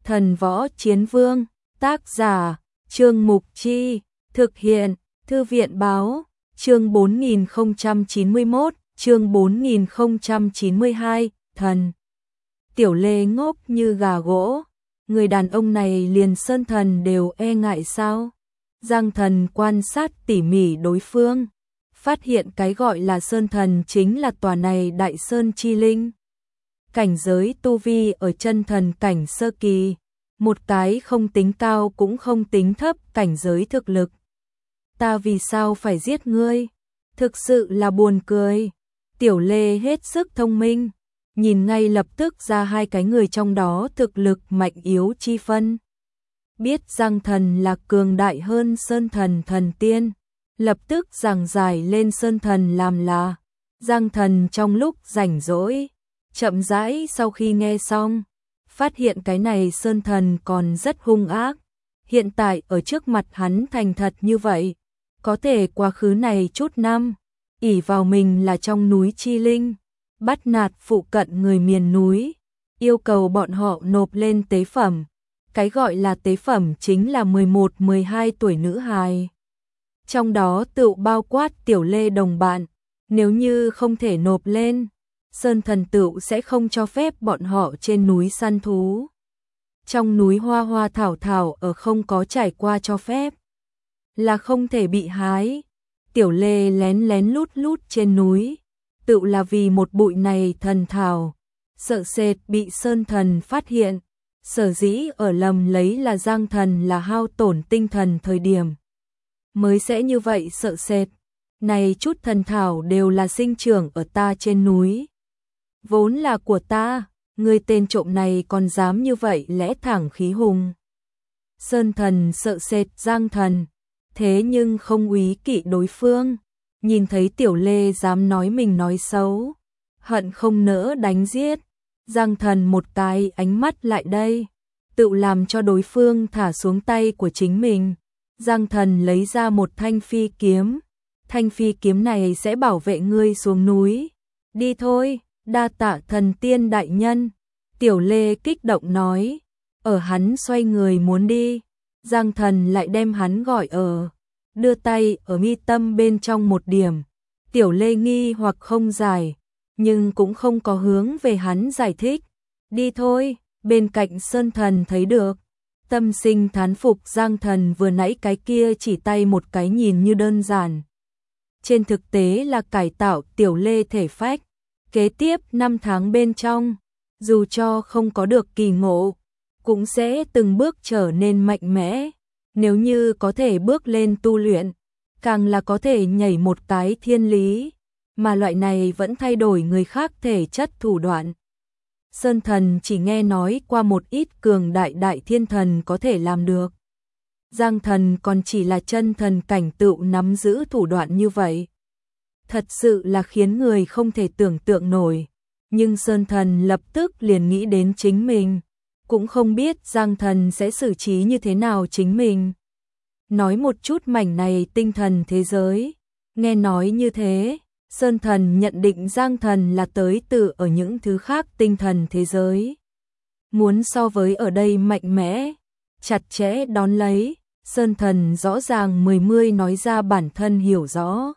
Thần Võ Chiến Vương, tác giả, Trương Mục Chi, thực hiện, Thư viện Báo, chương 4091, chương 4092, thần. Tiểu Lê ngốc như gà gỗ, người đàn ông này liền Sơn Thần đều e ngại sao? Giang Thần quan sát tỉ mỉ đối phương, phát hiện cái gọi là Sơn Thần chính là tòa này Đại Sơn Chi Linh. Cảnh giới tu vi ở chân thần cảnh sơ kỳ, một cái không tính cao cũng không tính thấp cảnh giới thực lực. Ta vì sao phải giết ngươi? Thực sự là buồn cười. Tiểu Lê hết sức thông minh, nhìn ngay lập tức ra hai cái người trong đó thực lực mạnh yếu chi phân. Biết Giang Thần là cường đại hơn Sơn Thần thần tiên, lập tức giảng giải lên Sơn Thần làm là. Giang Thần trong lúc rảnh rỗi, chậm rãi sau khi nghe xong, phát hiện cái này Sơn Thần còn rất hung ác. Hiện tại ở trước mặt hắn thành thật như vậy, có thể quá khứ này chút năm, ỷ vào mình là trong núi Chi Linh, bắt nạt phụ cận người miền núi, yêu cầu bọn họ nộp lên tế phẩm. Cái gọi là tế phẩm chính là 11-12 tuổi nữ hài. Trong đó tự bao quát Tiểu Lê đồng bạn, nếu như không thể nộp lên, Sơn Thần tựu sẽ không cho phép bọn họ trên núi săn thú. Trong núi hoa hoa thảo thảo ở không có trải qua cho phép, là không thể bị hái. Tiểu Lê lén lén lút lút trên núi, tựu là vì một bụi này thần thảo, sợ sệt bị Sơn Thần phát hiện. Sở dĩ ở lầm lấy là Giang Thần là hao tổn tinh thần thời điểm, mới sẽ như vậy sợ sệt. Này chút thần thảo đều là sinh trưởng ở ta trên núi, vốn là của ta, người tên trộm này còn dám như vậy lẽ thẳng khí hùng. Sơn Thần sợ sệt Giang Thần, thế nhưng không úy kỵ đối phương, nhìn thấy Tiểu Lê dám nói mình nói xấu, hận không nỡ đánh giết. Giang Thần một cái ánh mắt lại đây, tự làm cho đối phương thả xuống tay của chính mình. Giang Thần lấy ra một thanh phi kiếm, thanh phi kiếm này sẽ bảo vệ ngươi xuống núi. Đi thôi, đa tạ thần tiên đại nhân. Tiểu Lê kích động nói, ở hắn xoay người muốn đi, Giang Thần lại đem hắn gọi ở, đưa tay ở mi tâm bên trong một điểm. Tiểu Lê nghi hoặc không giải, nhưng cũng không có hướng về hắn giải thích. Đi thôi, bên cạnh Sơn Thần thấy được, tâm sinh thán phục Giang Thần vừa nãy cái kia chỉ tay một cái nhìn như đơn giản, trên thực tế là cải tạo Tiểu Lê thể phách. Kế tiếp 5 tháng bên trong, dù cho không có được kỳ ngộ, cũng sẽ từng bước trở nên mạnh mẽ. Nếu như có thể bước lên tu luyện, càng là có thể nhảy một cái thiên lý, mà loại này vẫn thay đổi người khác thể chất thủ đoạn. Sơn Thần chỉ nghe nói qua một ít cường đại đại thiên thần có thể làm được. Giang Thần còn chỉ là chân thần cảnh tựu nắm giữ thủ đoạn như vậy. Thật sự là khiến người không thể tưởng tượng nổi. Nhưng Sơn Thần lập tức liền nghĩ đến chính mình, cũng không biết Giang Thần sẽ xử trí như thế nào chính mình. Nói một chút mảnh này tinh thần thế giới, nghe nói như thế, Sơn Thần nhận định Giang Thần là tới từ ở những thứ khác tinh thần thế giới. Muốn so với ở đây mạnh mẽ, chặt chẽ đón lấy, Sơn Thần rõ ràng mươi nói ra bản thân hiểu rõ.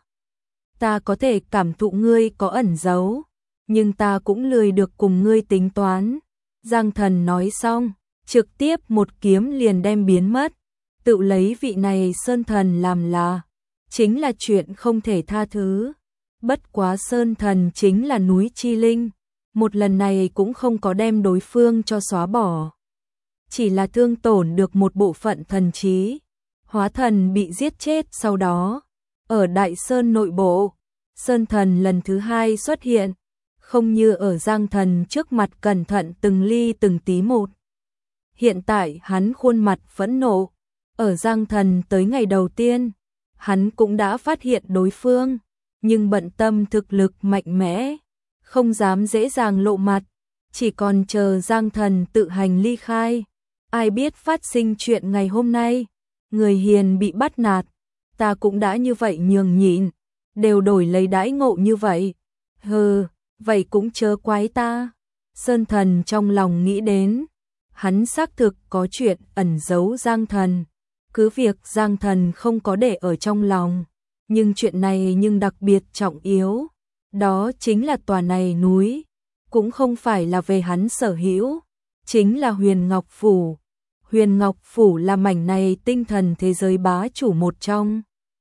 Ta có thể cảm thụ ngươi có ẩn giấu, nhưng ta cũng lười được cùng ngươi tính toán. Giang Thần nói xong, trực tiếp một kiếm liền đem biến mất, tự lấy vị này Sơn Thần làm là, chính là chuyện không thể tha thứ. Bất quá Sơn Thần chính là núi Chi Linh, một lần này cũng không có đem đối phương cho xóa bỏ, chỉ là thương tổn được một bộ phận thần trí. Hóa thần bị giết chết sau đó, ở Đại Sơn nội bộ, Sơn Thần lần thứ hai xuất hiện, không như ở Giang Thần trước mặt cẩn thận từng ly từng tí một. Hiện tại hắn khuôn mặt phẫn nộ, ở Giang Thần tới ngày đầu tiên, hắn cũng đã phát hiện đối phương, nhưng bận tâm thực lực mạnh mẽ, không dám dễ dàng lộ mặt, chỉ còn chờ Giang Thần tự hành ly khai. Ai biết phát sinh chuyện ngày hôm nay, người hiền bị bắt nạt, ta cũng đã như vậy nhường nhịn, đều đổi lấy đãi ngộ như vậy. Hừ, vậy cũng chớ quái ta. Sơn Thần trong lòng nghĩ đến, hắn xác thực có chuyện ẩn giấu Giang Thần. Cứ việc Giang Thần không có để ở trong lòng, nhưng chuyện này nhưng đặc biệt trọng yếu. Đó chính là tòa này núi, cũng không phải là về hắn sở hữu, chính là Huyền Ngọc Phủ. Huyền Ngọc Phủ là mảnh này tinh thần thế giới bá chủ một trong.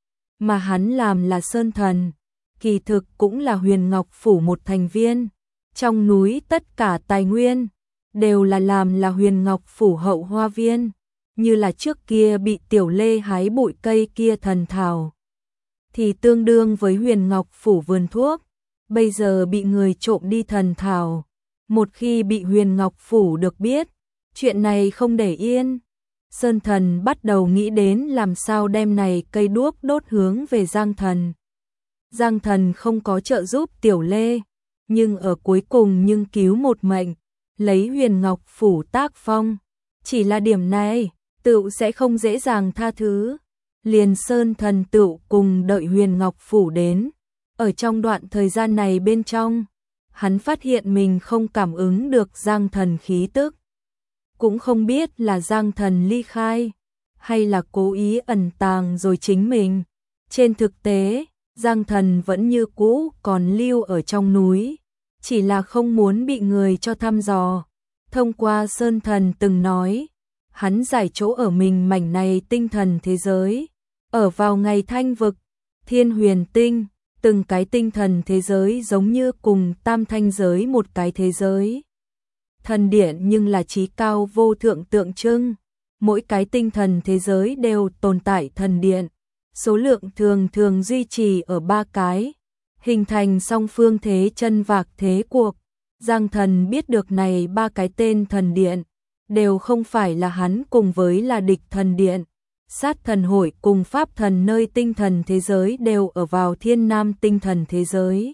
Mà hắn làm là Sơn Thần, kỳ thực cũng là Huyền Ngọc Phủ một thành viên. Trong núi tất cả tài nguyên đều là làm là Huyền Ngọc Phủ hậu hoa viên, như là trước kia bị Tiểu Lê hái bụi cây kia thần thảo, thì tương đương với Huyền Ngọc Phủ vườn thuốc, bây giờ bị người trộm đi thần thảo. Một khi bị Huyền Ngọc Phủ được biết, chuyện này không để yên. Sơn Thần bắt đầu nghĩ đến làm sao đem này cây đuốc đốt hướng về Giang Thần. Giang Thần không có trợ giúp Tiểu Lê, nhưng ở cuối cùng nhưng cứu một mệnh, lấy Huyền Ngọc Phủ tác phong. Chỉ là điểm này, tựu sẽ không dễ dàng tha thứ. Liền Sơn Thần tựu cùng đợi Huyền Ngọc Phủ đến. Ở trong đoạn thời gian này bên trong, hắn phát hiện mình không cảm ứng được Giang Thần khí tức. Cũng không biết là Giang Thần ly khai, hay là cố ý ẩn tàng rồi chính mình. Trên thực tế, Giang Thần vẫn như cũ còn lưu ở trong núi, chỉ là không muốn bị người cho thăm dò. Thông qua Sơn Thần từng nói, hắn giải chỗ ở mình mảnh này tinh thần thế giới. Ở vào ngày Thanh Vực, Thiên Huyền Tinh, từng cái tinh thần thế giới giống như cùng tam thanh giới một cái thế giới. Thần điện nhưng là chí cao vô thượng tượng trưng, mỗi cái tinh thần thế giới đều tồn tại thần điện, số lượng thường thường duy trì ở 3 cái, hình thành song phương thế chân vạc thế cuộc. Giang Thần biết được này 3 cái tên thần điện, đều không phải là hắn cùng với là địch thần điện. Sát thần hội cùng pháp thần nơi tinh thần thế giới đều ở vào thiên nam tinh thần thế giới.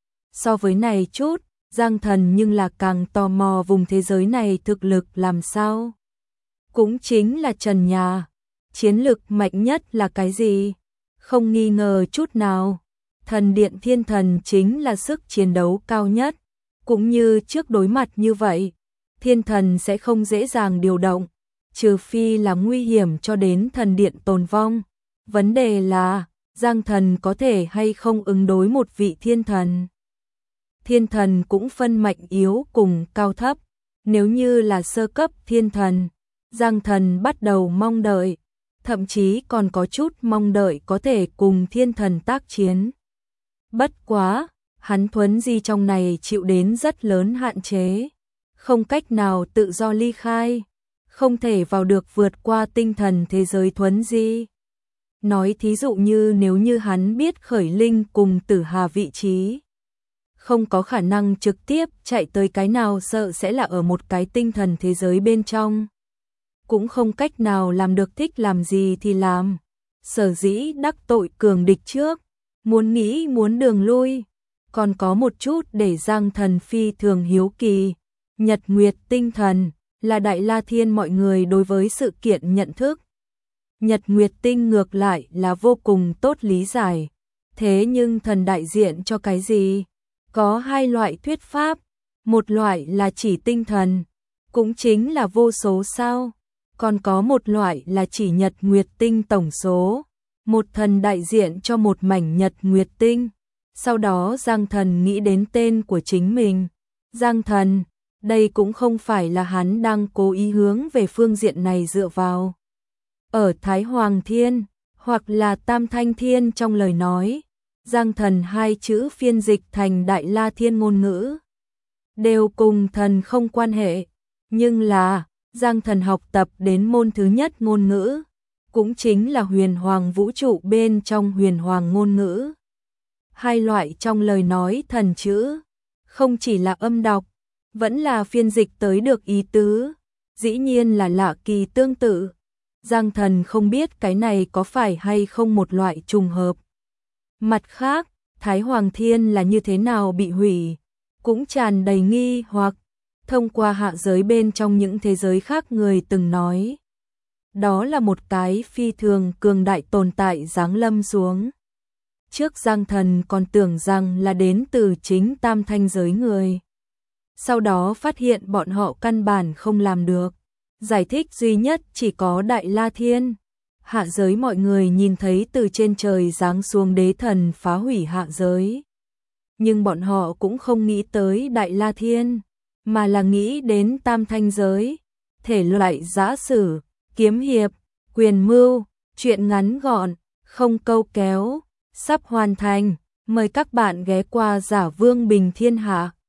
So với này chút, Giang Thần nhưng là càng tò mò vùng thế giới này thực lực làm sao. Cũng chính là trần nhà, chiến lực mạnh nhất là cái gì? Không nghi ngờ chút nào, thần điện thiên thần chính là sức chiến đấu cao nhất. Cũng như trước đối mặt như vậy, thiên thần sẽ không dễ dàng điều động, trừ phi là nguy hiểm cho đến thần điện tồn vong. Vấn đề là, Giang Thần có thể hay không ứng đối một vị thiên thần. Thiên thần cũng phân mạnh yếu cùng cao thấp. Nếu như là sơ cấp thiên thần, Giang Thần bắt đầu mong đợi, thậm chí còn có chút mong đợi có thể cùng thiên thần tác chiến. Bất quá, hắn thuấn di trong này chịu đến rất lớn hạn chế, không cách nào tự do ly khai, không thể vào được vượt qua tinh thần thế giới thuấn di. Nói thí dụ như nếu như hắn biết Khởi Linh cùng Tử Hà vị trí, không có khả năng trực tiếp chạy tới cái nào, sợ sẽ là ở một cái tinh thần thế giới bên trong. Cũng không cách nào làm được thích làm gì thì làm. Sở dĩ đắc tội cường địch trước, muốn nghĩ muốn đường lui. Còn có một chút để Giang Thần phi thường hiếu kỳ. Nhật Nguyệt tinh thần là Đại La Thiên mọi người đối với sự kiện nhận thức. Nhật Nguyệt tinh ngược lại là vô cùng tốt lý giải. Thế nhưng thần đại diện cho cái gì? Có 2 loại thuyết pháp. Một loại là chỉ tinh thần, cũng chính là vô số sao. Còn có một loại là chỉ Nhật Nguyệt tinh tổng số. Một thần đại diện cho một mảnh Nhật Nguyệt tinh. Sau đó Giang Thần nghĩ đến tên của chính mình. Giang Thần, đây cũng không phải là hắn đang cố ý hướng về phương diện này dựa vào. Ở Thái Hoàng Thiên, hoặc là Tam Thanh Thiên trong lời nói, Giang Thần 2 chữ phiên dịch thành Đại La Thiên ngôn ngữ, đều cùng thần không quan hệ. Nhưng là, Giang Thần học tập đến môn thứ nhất ngôn ngữ, cũng chính là huyền hoàng vũ trụ bên trong huyền hoàng ngôn ngữ. 2 loại trong lời nói thần chữ, không chỉ là âm đọc, vẫn là phiên dịch tới được ý tứ, dĩ nhiên là lạ kỳ tương tự. Giang Thần không biết cái này có phải hay không một loại trùng hợp. Mặt khác, Thái Hoàng Thiên là như thế nào bị hủy, cũng tràn đầy nghi hoặc. Thông qua hạ giới bên trong những thế giới khác người từng nói, đó là một cái phi thường cường đại tồn tại giáng lâm xuống. Trước Giang Thần còn tưởng rằng là đến từ chính Tam Thanh giới người. Sau đó phát hiện bọn họ căn bản không làm được. Giải thích duy nhất chỉ có Đại La Thiên. Hạ giới mọi người nhìn thấy từ trên trời giáng xuống đế thần phá hủy hạ giới. Nhưng bọn họ cũng không nghĩ tới Đại La Thiên, mà là nghĩ đến tam thanh giới. Thể loại giã sử, kiếm hiệp, quyền mưu, truyện ngắn gọn, không câu kéo, sắp hoàn thành. Mời các bạn ghé qua Giả Vương Bình Thiên Hạ.